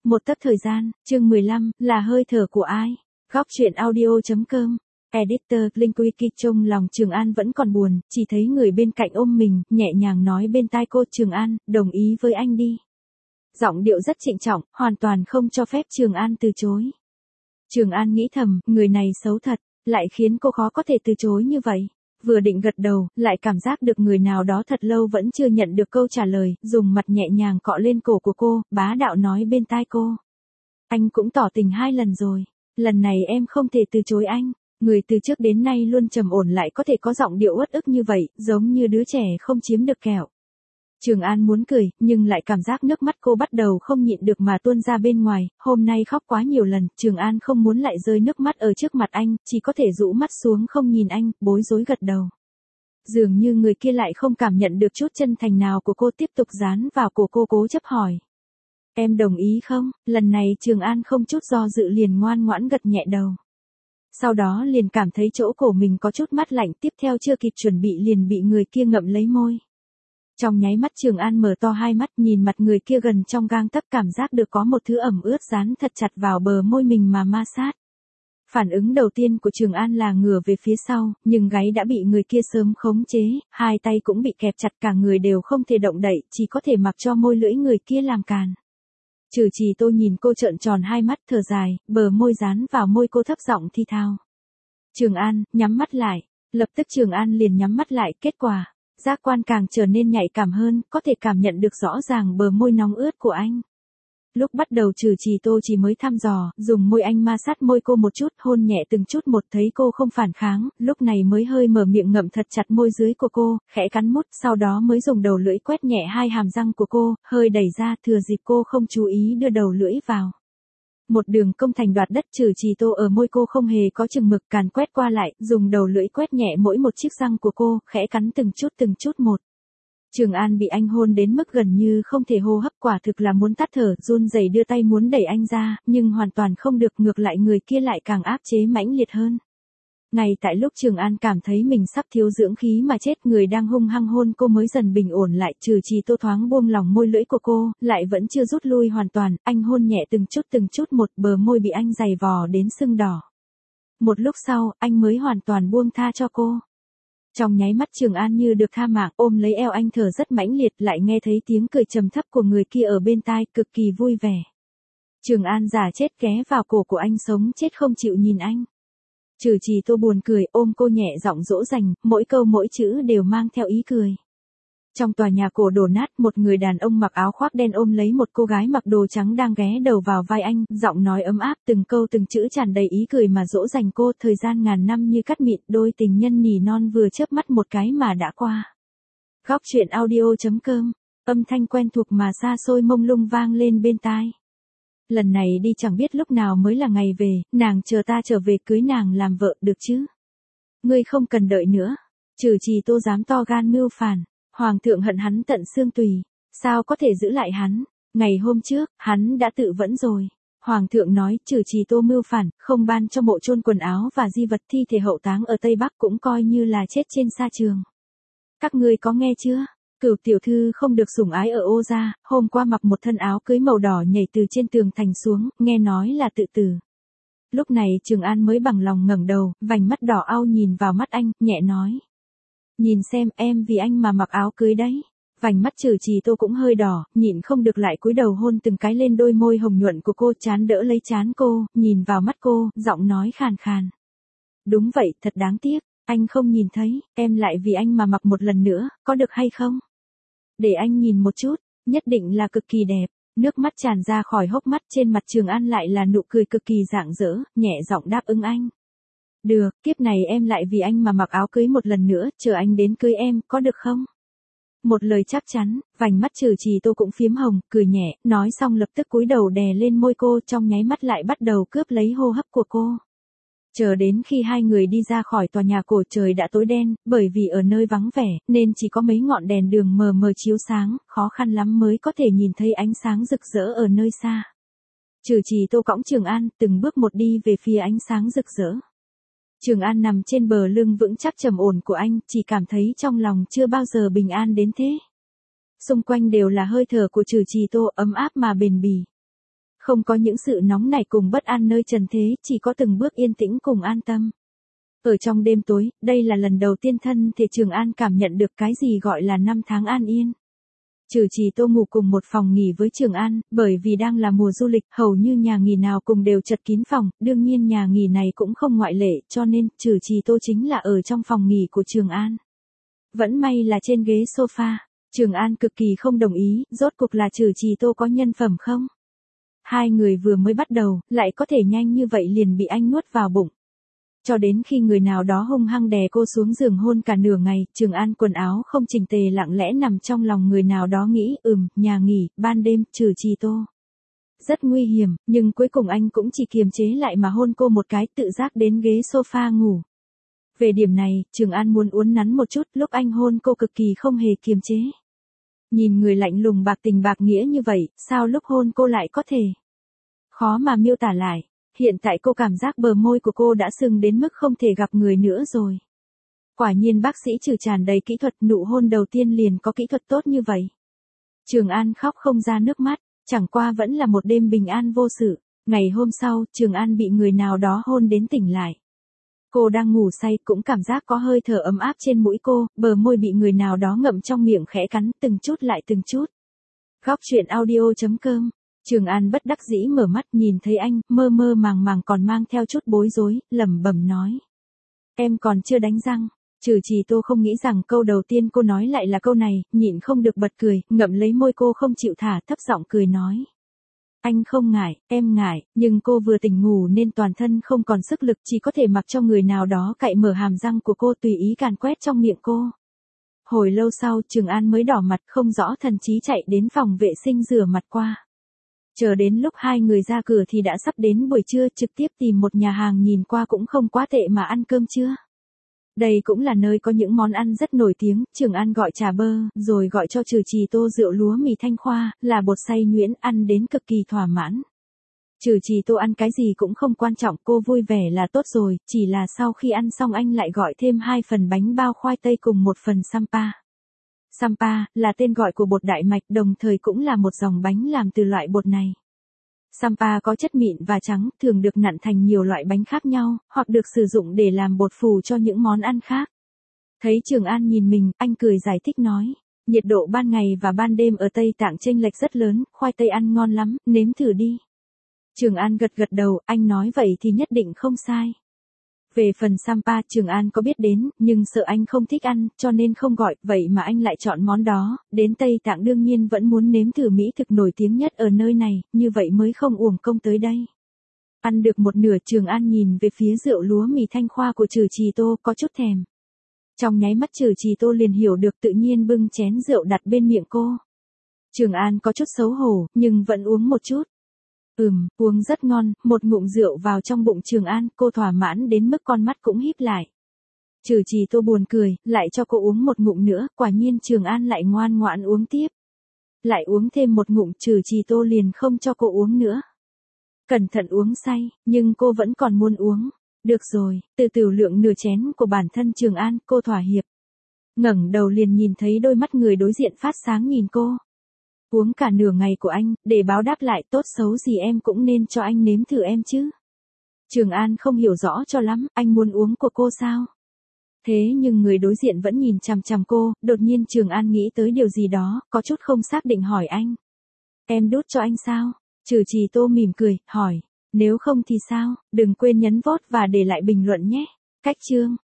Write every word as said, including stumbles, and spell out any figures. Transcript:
Một tấc thời gian, chương mười lăm, là hơi thở của ai? Góc truyện audio.com. Editor Linh Wiki. Trong lòng Trường An vẫn còn buồn, chỉ thấy người bên cạnh ôm mình, nhẹ nhàng nói bên tai cô: Trường An, đồng ý với anh đi. Giọng điệu rất trịnh trọng, hoàn toàn không cho phép Trường An từ chối. Trường An nghĩ thầm, người này xấu thật, lại khiến cô khó có thể từ chối như vậy. Vừa định gật đầu, lại cảm giác được người nào đó thật lâu vẫn chưa nhận được câu trả lời, dùng mặt nhẹ nhàng cọ lên cổ của cô, bá đạo nói bên tai cô. Anh cũng tỏ tình hai lần rồi, lần này em không thể từ chối anh. Người từ trước đến nay luôn trầm ổn lại có thể có giọng điệu uất ức như vậy, giống như đứa trẻ không chiếm được kẹo. Trường An muốn cười, nhưng lại cảm giác nước mắt cô bắt đầu không nhịn được mà tuôn ra bên ngoài, hôm nay khóc quá nhiều lần, Trường An không muốn lại rơi nước mắt ở trước mặt anh, chỉ có thể rũ mắt xuống không nhìn anh, bối rối gật đầu. Dường như người kia lại không cảm nhận được chút chân thành nào của cô, tiếp tục dán vào cổ cô cố chấp hỏi. Em đồng ý không? Lần này Trường An không chút do dự liền ngoan ngoãn gật nhẹ đầu. Sau đó liền cảm thấy chỗ cổ mình có chút mát lạnh, tiếp theo chưa kịp chuẩn bị liền bị người kia ngậm lấy môi. Trong nháy mắt Trường An mở to hai mắt nhìn mặt người kia gần trong gang tấc, cảm giác được có một thứ ẩm ướt dán thật chặt vào bờ môi mình mà ma sát. Phản ứng đầu tiên của Trường An là ngửa về phía sau, nhưng gáy đã bị người kia sớm khống chế, hai tay cũng bị kẹp chặt, cả người đều không thể động đậy, chỉ có thể mặc cho môi lưỡi người kia làm càn. Trừ Trì Tô nhìn cô trợn tròn hai mắt, thở dài, bờ môi dán vào môi cô thấp giọng thi thao. Trường An, nhắm mắt lại. Lập tức Trường An liền nhắm mắt lại, kết quả, giác quan càng trở nên nhạy cảm hơn, có thể cảm nhận được rõ ràng bờ môi nóng ướt của anh. Lúc bắt đầu Trừ Trì Tô chỉ mới thăm dò, dùng môi anh ma sát môi cô một chút, hôn nhẹ từng chút một, thấy cô không phản kháng, lúc này mới hơi mở miệng ngậm thật chặt môi dưới của cô, khẽ cắn mút, sau đó mới dùng đầu lưỡi quét nhẹ hai hàm răng của cô, hơi đẩy ra, thừa dịp cô không chú ý đưa đầu lưỡi vào. Một đường công thành đoạt đất. Trừ Trì Tô ở môi cô không hề có chừng mực, càn quét qua lại, dùng đầu lưỡi quét nhẹ mỗi một chiếc răng của cô, khẽ cắn từng chút từng chút một. Trường An bị anh hôn đến mức gần như không thể hô hấp, quả thực là muốn tắt thở, run rẩy đưa tay muốn đẩy anh ra, nhưng hoàn toàn không được, ngược lại người kia lại càng áp chế mãnh liệt hơn. Ngay tại lúc Trường An cảm thấy mình sắp thiếu dưỡng khí mà chết, người đang hung hăng hôn cô mới dần bình ổn lại. Trừ Trì Tô thoáng buông lỏng môi lưỡi của cô, lại vẫn chưa rút lui hoàn toàn, anh hôn nhẹ từng chút từng chút một, bờ môi bị anh giày vò đến sưng đỏ. Một lúc sau, anh mới hoàn toàn buông tha cho cô. Trong nháy mắt Trường An như được tha mạng, ôm lấy eo anh thở rất mãnh liệt, lại nghe thấy tiếng cười trầm thấp của người kia ở bên tai, cực kỳ vui vẻ. Trường An giả chết ghé vào cổ của anh, sống chết không chịu nhìn anh. Trừ Trì Tô buồn cười, ôm cô nhẹ giọng dỗ dành, mỗi câu mỗi chữ đều mang theo ý cười. Trong tòa nhà cổ đổ nát, một người đàn ông mặc áo khoác đen ôm lấy một cô gái mặc đồ trắng đang ghé đầu vào vai anh, giọng nói ấm áp, từng câu từng chữ tràn đầy ý cười mà dỗ dành cô. Thời gian ngàn năm như cắt mịn, đôi tình nhân nỉ non vừa chớp mắt một cái mà đã qua. Góc truyện audio.com. Âm thanh quen thuộc mà xa xôi mông lung vang lên bên tai. Lần này đi chẳng biết lúc nào mới là ngày về, nàng chờ ta trở về cưới nàng làm vợ, được chứ? Ngươi không cần đợi nữa. Trừ Trì Tô dám to gan mưu phản. Hoàng thượng hận hắn tận xương tùy, sao có thể giữ lại hắn? Ngày hôm trước, hắn đã tự vẫn rồi. Hoàng thượng nói, Trừ Trì Tô mưu phản, không ban cho mộ chôn quần áo và di vật, thi thể hậu táng ở Tây Bắc, cũng coi như là chết trên sa trường. Các ngươi có nghe chưa? Cửu tiểu thư không được sủng ái ở Ô gia, hôm qua mặc một thân áo cưới màu đỏ nhảy từ trên tường thành xuống, nghe nói là tự tử. Lúc này Trường An mới bằng lòng ngẩng đầu, vành mắt đỏ au nhìn vào mắt anh, nhẹ nói. Nhìn xem, em vì anh mà mặc áo cưới đấy. Vành mắt Trừ Trì Tô cũng hơi đỏ, nhịn không được lại cúi đầu hôn từng cái lên đôi môi hồng nhuận của cô, trán đỡ lấy trán cô, nhìn vào mắt cô, giọng nói khàn khàn. Đúng vậy, thật đáng tiếc, anh không nhìn thấy, em lại vì anh mà mặc một lần nữa, có được hay không? Để anh nhìn một chút, nhất định là cực kỳ đẹp. Nước mắt tràn ra khỏi hốc mắt, trên mặt Trường An lại là nụ cười cực kỳ rạng rỡ, nhẹ giọng đáp ứng anh. Được, kiếp này em lại vì anh mà mặc áo cưới một lần nữa, chờ anh đến cưới em, có được không? Một lời chắc chắn, vành mắt Trừ Trì Tô cũng phiếm hồng, cười nhẹ, nói xong lập tức cúi đầu đè lên môi cô, trong nháy mắt lại bắt đầu cướp lấy hô hấp của cô. Chờ đến khi hai người đi ra khỏi tòa nhà cổ, trời đã tối đen, bởi vì ở nơi vắng vẻ, nên chỉ có mấy ngọn đèn đường mờ mờ chiếu sáng, khó khăn lắm mới có thể nhìn thấy ánh sáng rực rỡ ở nơi xa. Trừ Trì Tô cõng Trường An, từng bước một đi về phía ánh sáng rực rỡ. Trường An nằm trên bờ lưng vững chắc trầm ổn của anh, chỉ cảm thấy trong lòng chưa bao giờ bình an đến thế. Xung quanh đều là hơi thở của Trừ Trì Tô, ấm áp mà bền bỉ. Không có những sự nóng nảy cùng bất an nơi trần thế, chỉ có từng bước yên tĩnh cùng an tâm. Ở trong đêm tối, đây là lần đầu tiên thân thể Trường An cảm nhận được cái gì gọi là năm tháng an yên. Trừ Trì Tô ngủ cùng một phòng nghỉ với Trường An, bởi vì đang là mùa du lịch, hầu như nhà nghỉ nào cùng đều chật kín phòng, đương nhiên nhà nghỉ này cũng không ngoại lệ, cho nên, Trừ Trì Tô chính là ở trong phòng nghỉ của Trường An. Vẫn may là trên ghế sofa, Trường An cực kỳ không đồng ý, rốt cuộc là Trừ Trì Tô có nhân phẩm không? Hai người vừa mới bắt đầu, lại có thể nhanh như vậy liền bị anh nuốt vào bụng. Cho đến khi người nào đó hung hăng đè cô xuống giường hôn cả nửa ngày, Trường An quần áo không chỉnh tề lặng lẽ nằm trong lòng người nào đó nghĩ, ừm, nhà nghỉ, ban đêm, Trừ Trì Tô. Rất nguy hiểm, nhưng cuối cùng anh cũng chỉ kiềm chế lại mà hôn cô một cái, tự giác đến ghế sofa ngủ. Về điểm này, Trường An muốn uốn nắn một chút, lúc anh hôn cô cực kỳ không hề kiềm chế. Nhìn người lạnh lùng bạc tình bạc nghĩa như vậy, sao lúc hôn cô lại có thể? Khó mà miêu tả lại. Hiện tại cô cảm giác bờ môi của cô đã sưng đến mức không thể gặp người nữa rồi. Quả nhiên bác sĩ Trừ tràn đầy kỹ thuật, nụ hôn đầu tiên liền có kỹ thuật tốt như vậy. Trường An khóc không ra nước mắt, chẳng qua vẫn là một đêm bình an vô sự. Ngày hôm sau, Trường An bị người nào đó hôn đến tỉnh lại. Cô đang ngủ say cũng cảm giác có hơi thở ấm áp trên mũi cô, bờ môi bị người nào đó ngậm trong miệng khẽ cắn từng chút lại từng chút. Góc truyện audio chấm com. Trường An bất đắc dĩ mở mắt nhìn thấy anh, mơ mơ màng màng còn mang theo chút bối rối, lẩm bẩm nói. Em còn chưa đánh răng. Trừ Trì Tô không nghĩ rằng câu đầu tiên cô nói lại là câu này, nhịn không được bật cười, ngậm lấy môi cô không chịu thả, thấp giọng cười nói. Anh không ngại, em ngại, nhưng cô vừa tỉnh ngủ nên toàn thân không còn sức lực, chỉ có thể mặc cho người nào đó cạy mở hàm răng của cô tùy ý càn quét trong miệng cô. Hồi lâu sau, Trường An mới đỏ mặt không rõ thần trí chạy đến phòng vệ sinh rửa mặt qua. Chờ đến lúc hai người ra cửa thì đã sắp đến buổi trưa, trực tiếp tìm một nhà hàng nhìn qua cũng không quá tệ mà ăn cơm trưa. Đây cũng là nơi có những món ăn rất nổi tiếng, Trường An gọi trà bơ, rồi gọi cho Trừ Trì Tô rượu lúa mì thanh khoa, là bột xay nhuyễn, ăn đến cực kỳ thỏa mãn. Trừ Trì Tô ăn cái gì cũng không quan trọng, cô vui vẻ là tốt rồi, chỉ là sau khi ăn xong anh lại gọi thêm hai phần bánh bao khoai tây cùng một phần sampa. Sampa là tên gọi của bột đại mạch, đồng thời cũng là một dòng bánh làm từ loại bột này. Sampa có chất mịn và trắng, thường được nặn thành nhiều loại bánh khác nhau, hoặc được sử dụng để làm bột phù cho những món ăn khác. Thấy Trường An nhìn mình, anh cười giải thích nói, nhiệt độ ban ngày và ban đêm ở Tây Tạng chênh lệch rất lớn, khoai tây ăn ngon lắm, nếm thử đi. Trường An gật gật đầu, anh nói vậy thì nhất định không sai. Về phần sampa, Trường An có biết đến, nhưng sợ anh không thích ăn, cho nên không gọi, vậy mà anh lại chọn món đó, đến Tây Tạng đương nhiên vẫn muốn nếm thử mỹ thực nổi tiếng nhất ở nơi này, như vậy mới không uổng công tới đây. Ăn được một nửa, Trường An nhìn về phía rượu lúa mì thanh khoa của Trừ Trì Tô, có chút thèm. Trong nháy mắt Trừ Trì Tô liền hiểu được, tự nhiên bưng chén rượu đặt bên miệng cô. Trường An có chút xấu hổ, nhưng vẫn uống một chút. Ừm, uống rất ngon, một ngụm rượu vào trong bụng Trường An, cô thỏa mãn đến mức con mắt cũng híp lại. Trừ Trì Tô buồn cười, lại cho cô uống một ngụm nữa, quả nhiên Trường An lại ngoan ngoãn uống tiếp. Lại uống thêm một ngụm, Trừ Trì Tô liền không cho cô uống nữa. Cẩn thận uống say, nhưng cô vẫn còn muốn uống. Được rồi, từ từ lượng nửa chén của bản thân Trường An, cô thỏa hiệp. Ngẩng đầu liền nhìn thấy đôi mắt người đối diện phát sáng nhìn cô. Uống cả nửa ngày của anh, để báo đáp lại, tốt xấu gì em cũng nên cho anh nếm thử em chứ. Trường An không hiểu rõ cho lắm, anh muốn uống của cô sao? Thế nhưng người đối diện vẫn nhìn chằm chằm cô, đột nhiên Trường An nghĩ tới điều gì đó, có chút không xác định hỏi anh. Em đút cho anh sao? Trừ Trì Tô mỉm cười, hỏi. Nếu không thì sao? Đừng quên nhấn vote và để lại bình luận nhé. Cách chương.